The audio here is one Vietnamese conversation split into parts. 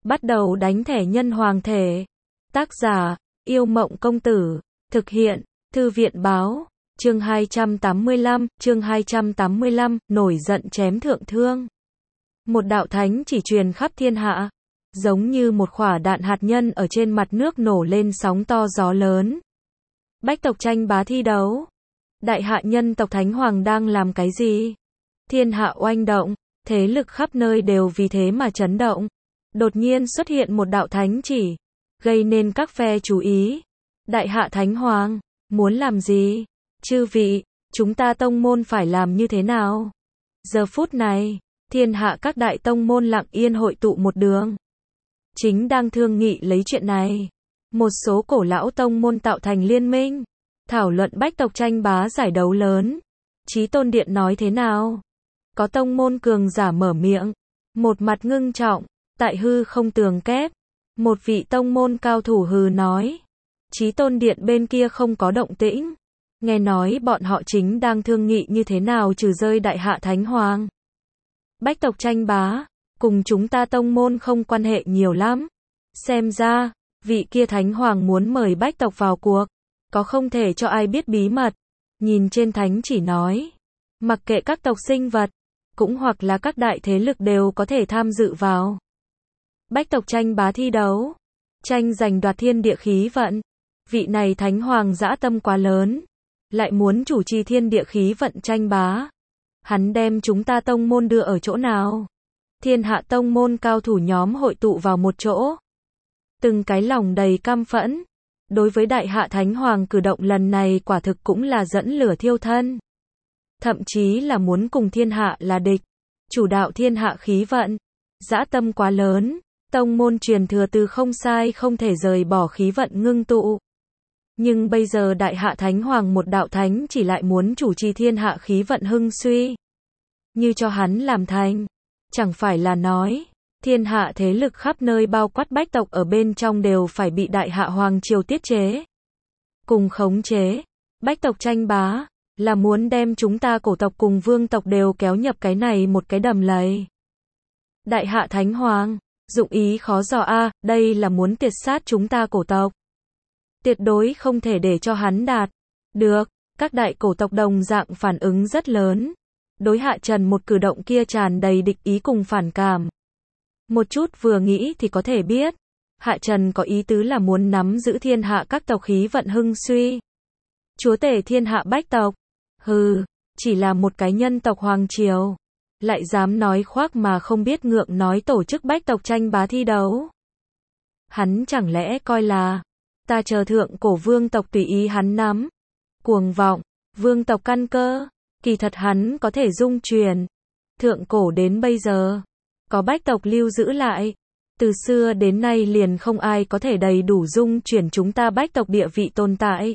Bắt đầu đánh thẻ nhân hoàng thể. Tác giả, Yêu Mộng Công Tử. Thực hiện, Thư viện Báo. Chương 285, nổi giận chém thượng thương. Một đạo thánh chỉ truyền khắp thiên hạ, giống như một quả đạn hạt nhân ở trên mặt nước nổ lên sóng to gió lớn. Bách tộc tranh bá thi đấu. Đại hạ nhân tộc Thánh Hoàng đang làm cái gì? Thiên hạ oanh động, thế lực khắp nơi đều vì thế mà chấn động. Đột nhiên xuất hiện một đạo thánh chỉ, gây nên các phe chú ý. Đại hạ Thánh Hoàng, muốn làm gì? Chư vị, chúng ta tông môn phải làm như thế nào? Giờ phút này, thiên hạ các đại tông môn lặng yên hội tụ một đường. Chính đang thương nghị lấy chuyện này. Một số cổ lão tông môn tạo thành liên minh, thảo luận bách tộc tranh bá giải đấu lớn. Chí Tôn Điện nói thế nào? Có tông môn cường giả mở miệng, một mặt ngưng trọng, tại hư không tường kép. Một vị tông môn cao thủ hừ nói. Chí Tôn Điện bên kia không có động tĩnh. Nghe nói bọn họ chính đang thương nghị như thế nào trừ rơi đại hạ Thánh Hoàng. Bách tộc tranh bá, cùng chúng ta tông môn không quan hệ nhiều lắm. Xem ra, vị kia Thánh Hoàng muốn mời bách tộc vào cuộc, có không thể cho ai biết bí mật. Nhìn trên thánh chỉ nói, mặc kệ các tộc sinh vật, cũng hoặc là các đại thế lực đều có thể tham dự vào. Bách tộc tranh bá thi đấu, tranh giành đoạt thiên địa khí vận. Vị này Thánh Hoàng dã tâm quá lớn, lại muốn chủ trì thiên địa khí vận tranh bá. Hắn đem chúng ta tông môn đưa ở chỗ nào? Thiên hạ tông môn cao thủ nhóm hội tụ vào một chỗ. Từng cái lòng đầy căm phẫn. Đối với đại hạ Thánh Hoàng cử động lần này quả thực cũng là dẫn lửa thiêu thân. Thậm chí là muốn cùng thiên hạ là địch. Chủ đạo thiên hạ khí vận. Dã tâm quá lớn. Tông môn truyền thừa từ không sai không thể rời bỏ khí vận ngưng tụ. Nhưng bây giờ đại hạ Thánh Hoàng một đạo thánh chỉ lại muốn chủ trì thiên hạ khí vận hưng suy. Như cho hắn làm thành. Chẳng phải là nói, thiên hạ thế lực khắp nơi bao quát bách tộc ở bên trong đều phải bị đại hạ hoàng triều tiết chế. Cùng khống chế, bách tộc tranh bá, là muốn đem chúng ta cổ tộc cùng vương tộc đều kéo nhập cái này một cái đầm lầy. Đại hạ Thánh Hoàng, dụng ý khó dò a, đây là muốn tiệt sát chúng ta cổ tộc. Tuyệt đối không thể để cho hắn đạt được. Các đại cổ tộc đồng dạng phản ứng rất lớn. Đối Hạ Trần một cử động kia tràn đầy địch ý cùng phản cảm. Một chút vừa nghĩ thì có thể biết, Hạ Trần có ý tứ là muốn nắm giữ thiên hạ các tộc khí vận hưng suy. Chúa tể thiên hạ bách tộc. Hừ, chỉ là một cái nhân tộc hoàng triều, lại dám nói khoác mà không biết ngượng nói tổ chức bách tộc tranh bá thi đấu. Hắn chẳng lẽ coi là ta chờ thượng cổ vương tộc tùy ý hắn nắm. Cuồng vọng, vương tộc căn cơ, kỳ thật hắn có thể dung truyền. Thượng cổ đến bây giờ, có bách tộc lưu giữ lại. Từ xưa đến nay liền không ai có thể đầy đủ dung chuyển chúng ta bách tộc địa vị tồn tại.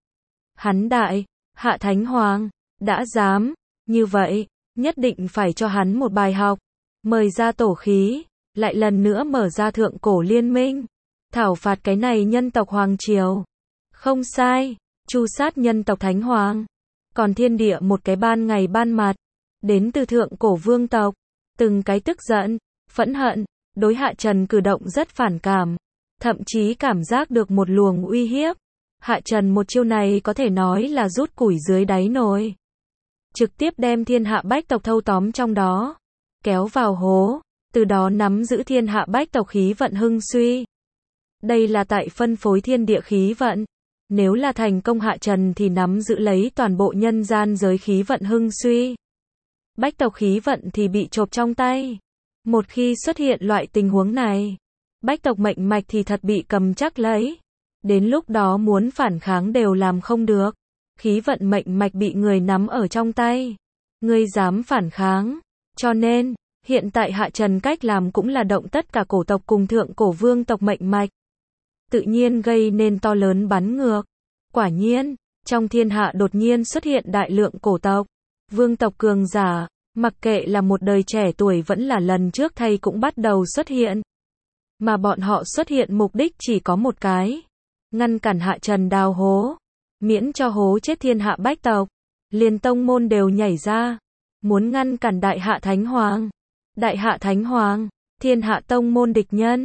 Hắn đại, hạ Thánh Hoàng, đã dám, như vậy, nhất định phải cho hắn một bài học. Mời ra tổ khí, lại lần nữa mở ra thượng cổ liên minh. Thảo phạt cái này nhân tộc hoàng triều. Không sai, tru sát nhân tộc Thánh Hoàng. Còn thiên địa một cái ban ngày ban mặt. Đến từ thượng cổ vương tộc. Từng cái tức giận, phẫn hận, đối Hạ Trần cử động rất phản cảm. Thậm chí cảm giác được một luồng uy hiếp. Hạ Trần một chiêu này có thể nói là rút củi dưới đáy nồi. Trực tiếp đem thiên hạ bách tộc thâu tóm trong đó. Kéo vào hố. Từ đó nắm giữ thiên hạ bách tộc khí vận hưng suy. Đây là tại phân phối thiên địa khí vận. Nếu là thành công Hạ Trần thì nắm giữ lấy toàn bộ nhân gian giới khí vận hưng suy. Bách tộc khí vận thì bị chộp trong tay. Một khi xuất hiện loại tình huống này, bách tộc mệnh mạch thì thật bị cầm chắc lấy. Đến lúc đó muốn phản kháng đều làm không được. Khí vận mệnh mạch bị người nắm ở trong tay. Ngươi dám phản kháng. Cho nên, hiện tại Hạ Trần cách làm cũng là động tất cả cổ tộc cùng thượng cổ vương tộc mệnh mạch. Tự nhiên gây nên to lớn bắn ngược. Quả nhiên, trong thiên hạ đột nhiên xuất hiện đại lượng cổ tộc, vương tộc cường giả, mặc kệ là một đời trẻ tuổi vẫn là lần trước thầy cũng bắt đầu xuất hiện. Mà bọn họ xuất hiện mục đích chỉ có một cái. Ngăn cản Hạ Trần đào hố. Miễn cho hố chết thiên hạ bách tộc. Liền tông môn đều nhảy ra. Muốn ngăn cản đại hạ Thánh Hoàng. Đại hạ Thánh Hoàng, thiên hạ tông môn địch nhân.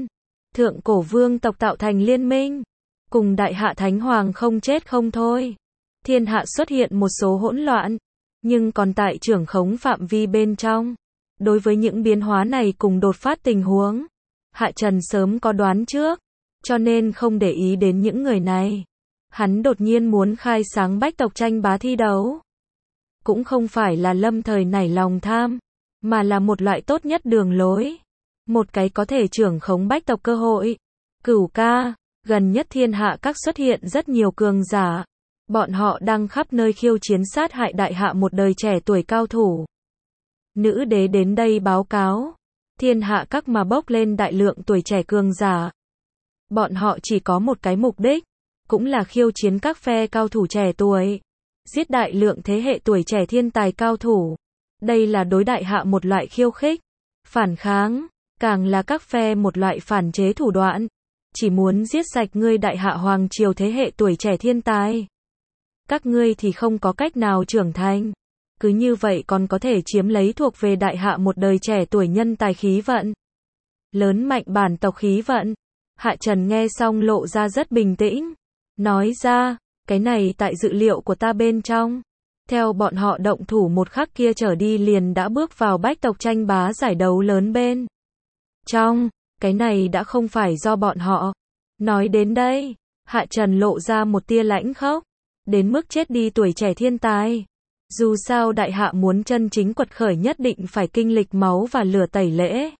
thượng cổ vương tộc tạo thành liên minh, cùng đại hạ thánh hoàng không chết không thôi. Thiên hạ xuất hiện một số hỗn loạn, nhưng còn tại trưởng khống phạm vi bên trong. Đối với những biến hóa này cùng đột phát tình huống, Hạ Trần sớm có đoán trước, cho nên không để ý đến những người này. Hắn đột nhiên muốn khai sáng bách tộc tranh bá thi đấu. Cũng không phải là lâm thời nảy lòng tham, mà là một loại tốt nhất đường lối. Một cái có thể trưởng khống bách tộc cơ hội. Cửu ca, gần nhất thiên hạ các xuất hiện rất nhiều cường giả. Bọn họ đang khắp nơi khiêu chiến sát hại đại hạ một đời trẻ tuổi cao thủ. Nữ đế đến đây báo cáo. Thiên hạ các mà bốc lên đại lượng tuổi trẻ cường giả. Bọn họ chỉ có một cái mục đích, cũng là khiêu chiến các phe cao thủ trẻ tuổi. Giết đại lượng thế hệ tuổi trẻ thiên tài cao thủ. Đây là đối đại hạ một loại khiêu khích, phản kháng, càng là các phe một loại phản chế thủ đoạn. Chỉ muốn giết sạch ngươi đại hạ hoàng triều thế hệ tuổi trẻ thiên tài. Các ngươi thì không có cách nào trưởng thành. Cứ như vậy còn có thể chiếm lấy thuộc về đại hạ một đời trẻ tuổi nhân tài khí vận. Lớn mạnh bản tộc khí vận. Hạ Trần nghe xong lộ ra rất bình tĩnh. Nói ra, cái này tại dự liệu của ta bên trong. Theo bọn họ động thủ một khắc kia trở đi liền đã bước vào bách tộc tranh bá giải đấu lớn bên trong. Cái này đã không phải do bọn họ. Nói đến đây, Hạ Trần lộ ra một tia lãnh khốc. Đến mức chết đi tuổi trẻ thiên tài. Dù sao đại hạ muốn chân chính quật khởi nhất định phải kinh lịch máu và lửa tẩy lễ.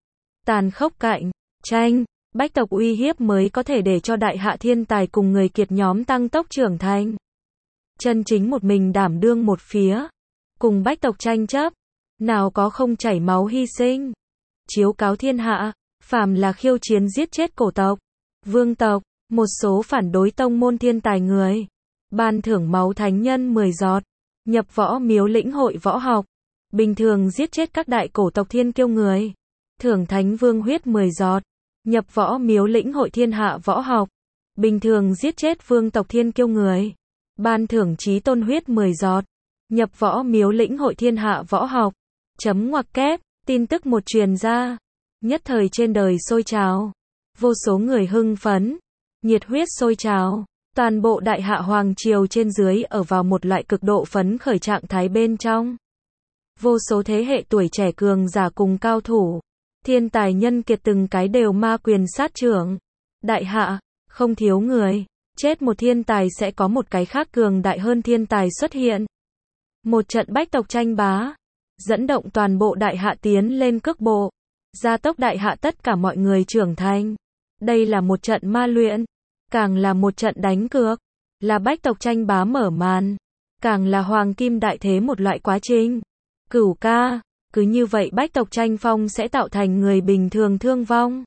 Tàn khốc cạnh tranh, bách tộc uy hiếp mới có thể để cho đại hạ thiên tài cùng người kiệt nhóm tăng tốc trưởng thành. Chân chính một mình đảm đương một phía, cùng bách tộc tranh chấp, nào có không chảy máu hy sinh. Chiếu cáo thiên hạ, phàm là khiêu chiến giết chết cổ tộc, vương tộc, một số phản đối tông môn thiên tài người, ban thưởng máu thánh nhân 10 giọt, nhập võ miếu lĩnh hội võ học. Bình thường giết chết các đại cổ tộc thiên kiêu người, thưởng thánh vương huyết 10 giọt, nhập võ miếu lĩnh hội thiên hạ võ học. Bình thường giết chết vương tộc thiên kiêu người, ban thưởng chí tôn huyết 10 giọt, nhập võ miếu lĩnh hội thiên hạ võ học. Chấm ngoặc kép, tin tức một truyền ra, nhất thời trên đời sôi trào. Vô số người hưng phấn, nhiệt huyết sôi trào. Toàn bộ đại hạ hoàng triều trên dưới ở vào một loại cực độ phấn khởi trạng thái bên trong. Vô số thế hệ tuổi trẻ cường giả cùng cao thủ, thiên tài nhân kiệt từng cái đều ma quyền sát trưởng. Đại hạ, không thiếu người, chết một thiên tài sẽ có một cái khác cường đại hơn thiên tài xuất hiện. Một trận bách tộc tranh bá, dẫn động toàn bộ đại hạ tiến lên cước bộ, gia tốc đại hạ tất cả mọi người trưởng thành. Đây là một trận ma luyện. Càng là một trận đánh cược, là bách tộc tranh bá mở màn, càng là hoàng kim đại thế một loại quá trình. Cửu ca, cứ như vậy bách tộc tranh phong sẽ tạo thành người bình thường thương vong.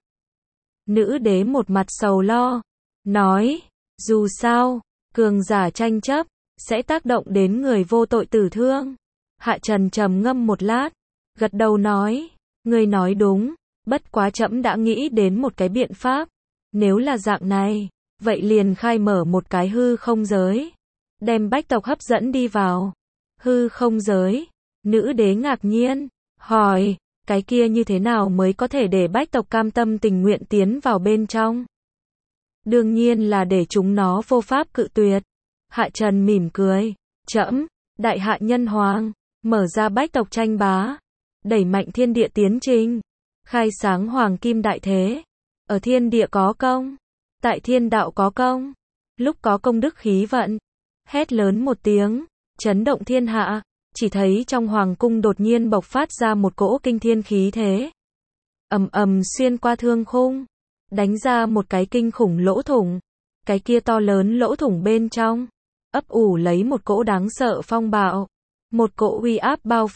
Nữ đế một mặt sầu lo, nói, dù sao, cường giả tranh chấp, sẽ tác động đến người vô tội tử thương. Hạ Trần trầm ngâm một lát, gật đầu nói, ngươi nói đúng, bất quá trẫm đã nghĩ đến một cái biện pháp. Nếu là dạng này, vậy liền khai mở một cái hư không giới, đem bách tộc hấp dẫn đi vào. Hư không giới, nữ đế ngạc nhiên, hỏi, cái kia như thế nào mới có thể để bách tộc cam tâm tình nguyện tiến vào bên trong? Đương nhiên là để chúng nó vô pháp cự tuyệt. Hạ Trần mỉm cười, trẫm, đại hạ nhân hoàng, mở ra bách tộc tranh bá, đẩy mạnh thiên địa tiến trình, khai sáng hoàng kim đại thế. Ở thiên địa có công, tại thiên đạo có công, lúc có công đức khí vận. Hét lớn một tiếng, chấn động thiên hạ, chỉ thấy trong hoàng cung đột nhiên bộc phát ra một cỗ kinh thiên khí thế. Ầm ầm xuyên qua thương khung, đánh ra một cái kinh khủng lỗ thủng. Cái kia to lớn lỗ thủng bên trong, ấp ủ lấy một cỗ đáng sợ phong bạo, một cỗ uy áp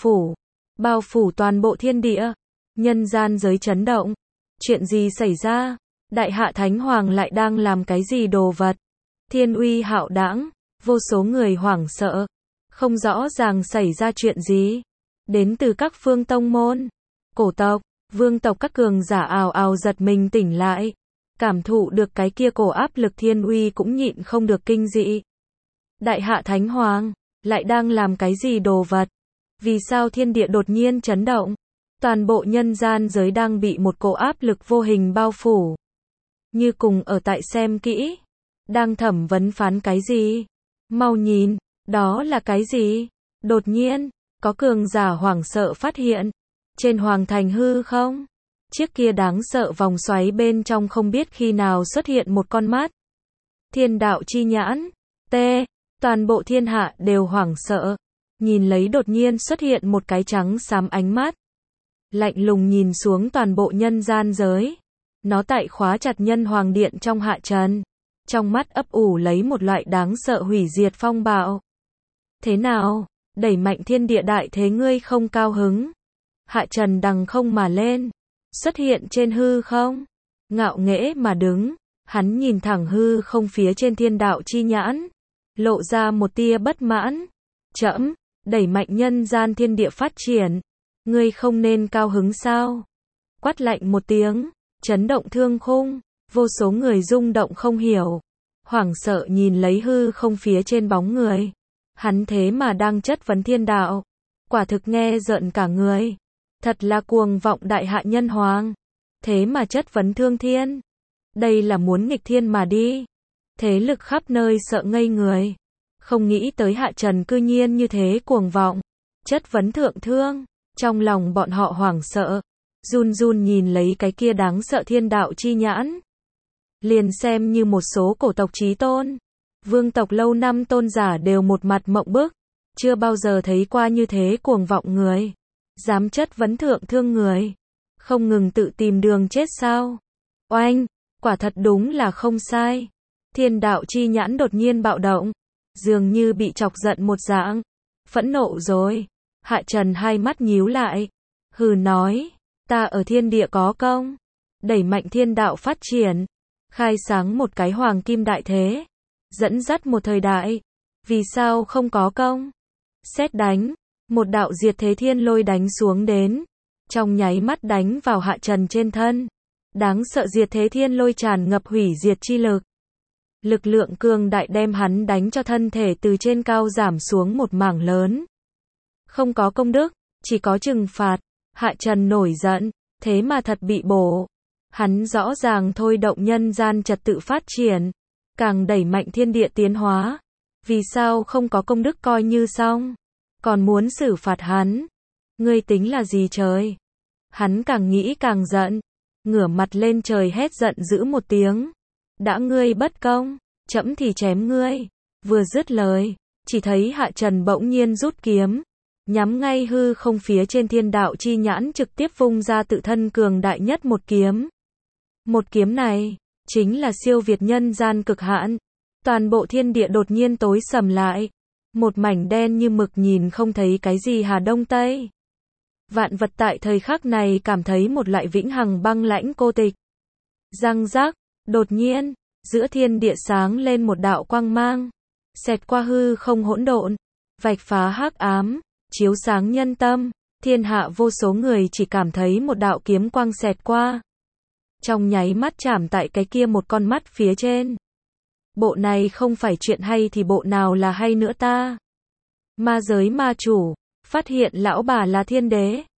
bao phủ toàn bộ thiên địa, nhân gian giới chấn động. Chuyện gì xảy ra? Đại hạ thánh hoàng lại đang làm cái gì đồ vật? Thiên uy hạo đãng, vô số người hoảng sợ, không rõ ràng xảy ra chuyện gì. Đến từ các phương tông môn, cổ tộc, vương tộc các cường giả ào ào giật mình tỉnh lại, cảm thụ được cái kia cổ áp lực thiên uy cũng nhịn không được kinh dị. Đại hạ thánh hoàng lại đang làm cái gì đồ vật? Vì sao thiên địa đột nhiên chấn động? Toàn bộ nhân gian giới đang bị một cỗ áp lực vô hình bao phủ. như cùng ở tại xem kỹ. Đang thẩm vấn phán cái gì? Mau nhìn, đó là cái gì? Đột nhiên, có cường giả hoảng sợ phát hiện. Trên hoàng thành hư không? Chiếc kia đáng sợ vòng xoáy bên trong không biết khi nào xuất hiện một con mắt. Thiên đạo chi nhãn. T. Toàn bộ thiên hạ đều hoảng sợ. Nhìn lấy đột nhiên xuất hiện một cái trắng xám ánh mắt. Lạnh lùng nhìn xuống toàn bộ nhân gian giới. Nó tại khóa chặt nhân hoàng điện trong hạ trần. Trong mắt ấp ủ lấy một loại đáng sợ hủy diệt phong bạo. Thế nào? Đẩy mạnh thiên địa đại thế ngươi không cao hứng. Hạ trần đằng không mà lên. Xuất hiện trên hư không. Ngạo nghễ mà đứng. Hắn nhìn thẳng hư không phía trên thiên đạo chi nhãn. Lộ ra một tia bất mãn. Trẫm, đẩy mạnh nhân gian thiên địa phát triển. Ngươi không nên cao hứng sao? Quát lạnh một tiếng. Chấn động thương khung. Vô số người rung động không hiểu. Hoảng sợ nhìn lấy hư không phía trên bóng người. Hắn thế mà đang chất vấn thiên đạo. Quả thực nghe rợn cả người. Thật là cuồng vọng đại hạ nhân hoàng. Thế mà chất vấn thương thiên. Đây là muốn nghịch thiên mà đi. Thế lực khắp nơi sợ ngây người. Không nghĩ tới hạ trần cư nhiên như thế cuồng vọng. Chất vấn thượng thương. Trong lòng bọn họ hoảng sợ. Run run nhìn lấy cái kia đáng sợ thiên đạo chi nhãn. Liền xem như một số cổ tộc chí tôn. Vương tộc lâu năm tôn giả đều một mặt mộng bức. Chưa bao giờ thấy qua như thế cuồng vọng người. Dám chất vấn thượng thương người. Không ngừng tự tìm đường chết sao. Oanh, quả thật đúng là không sai. Thiên đạo chi nhãn đột nhiên bạo động. Dường như bị chọc giận một dạng. Phẫn nộ rồi. Hạ trần hai mắt nhíu lại. Hừ nói. Ta ở thiên địa có công. Đẩy mạnh thiên đạo phát triển. Khai sáng một cái hoàng kim đại thế. Dẫn dắt một thời đại. Vì sao không có công? Sét đánh. Một đạo diệt thế thiên lôi đánh xuống đến. Trong nháy mắt đánh vào hạ trần trên thân. Đáng sợ diệt thế thiên lôi tràn ngập hủy diệt chi lực. Lực lượng cường đại đem hắn đánh cho thân thể từ trên cao giảm xuống một mảng lớn. Không có công đức, chỉ có trừng phạt. Hạ trần nổi giận. Thế mà thật bị bổ. Hắn rõ ràng thôi động nhân gian trật tự phát triển. Càng đẩy mạnh thiên địa tiến hóa. Vì sao không có công đức coi như xong. Còn muốn xử phạt hắn. Ngươi tính là gì trời? Hắn càng nghĩ càng giận. Ngửa mặt lên trời hét giận dữ một tiếng. Đã ngươi bất công, trẫm thì chém ngươi. Vừa dứt lời, chỉ thấy hạ trần bỗng nhiên rút kiếm. Nhắm ngay hư không phía trên thiên đạo chi nhãn trực tiếp vung ra tự thân cường đại nhất một kiếm. Một kiếm này, chính là siêu việt nhân gian cực hạn. Toàn bộ thiên địa đột nhiên tối sầm lại. Một mảnh đen như mực nhìn không thấy cái gì Hà Đông Tây. Vạn vật tại thời khắc này cảm thấy một loại vĩnh hằng băng lãnh cô tịch. Răng rác, đột nhiên, giữa thiên địa sáng lên một đạo quang mang. Xẹt qua hư không hỗn độn, vạch phá hắc ám, chiếu sáng nhân tâm. Thiên hạ vô số người chỉ cảm thấy một đạo kiếm quang xẹt qua. Trong nháy mắt chạm tại cái kia một con mắt phía trên. Bộ này không phải chuyện hay thì bộ nào là hay nữa ta? Ma giới ma chủ, phát hiện lão bà là thiên đế.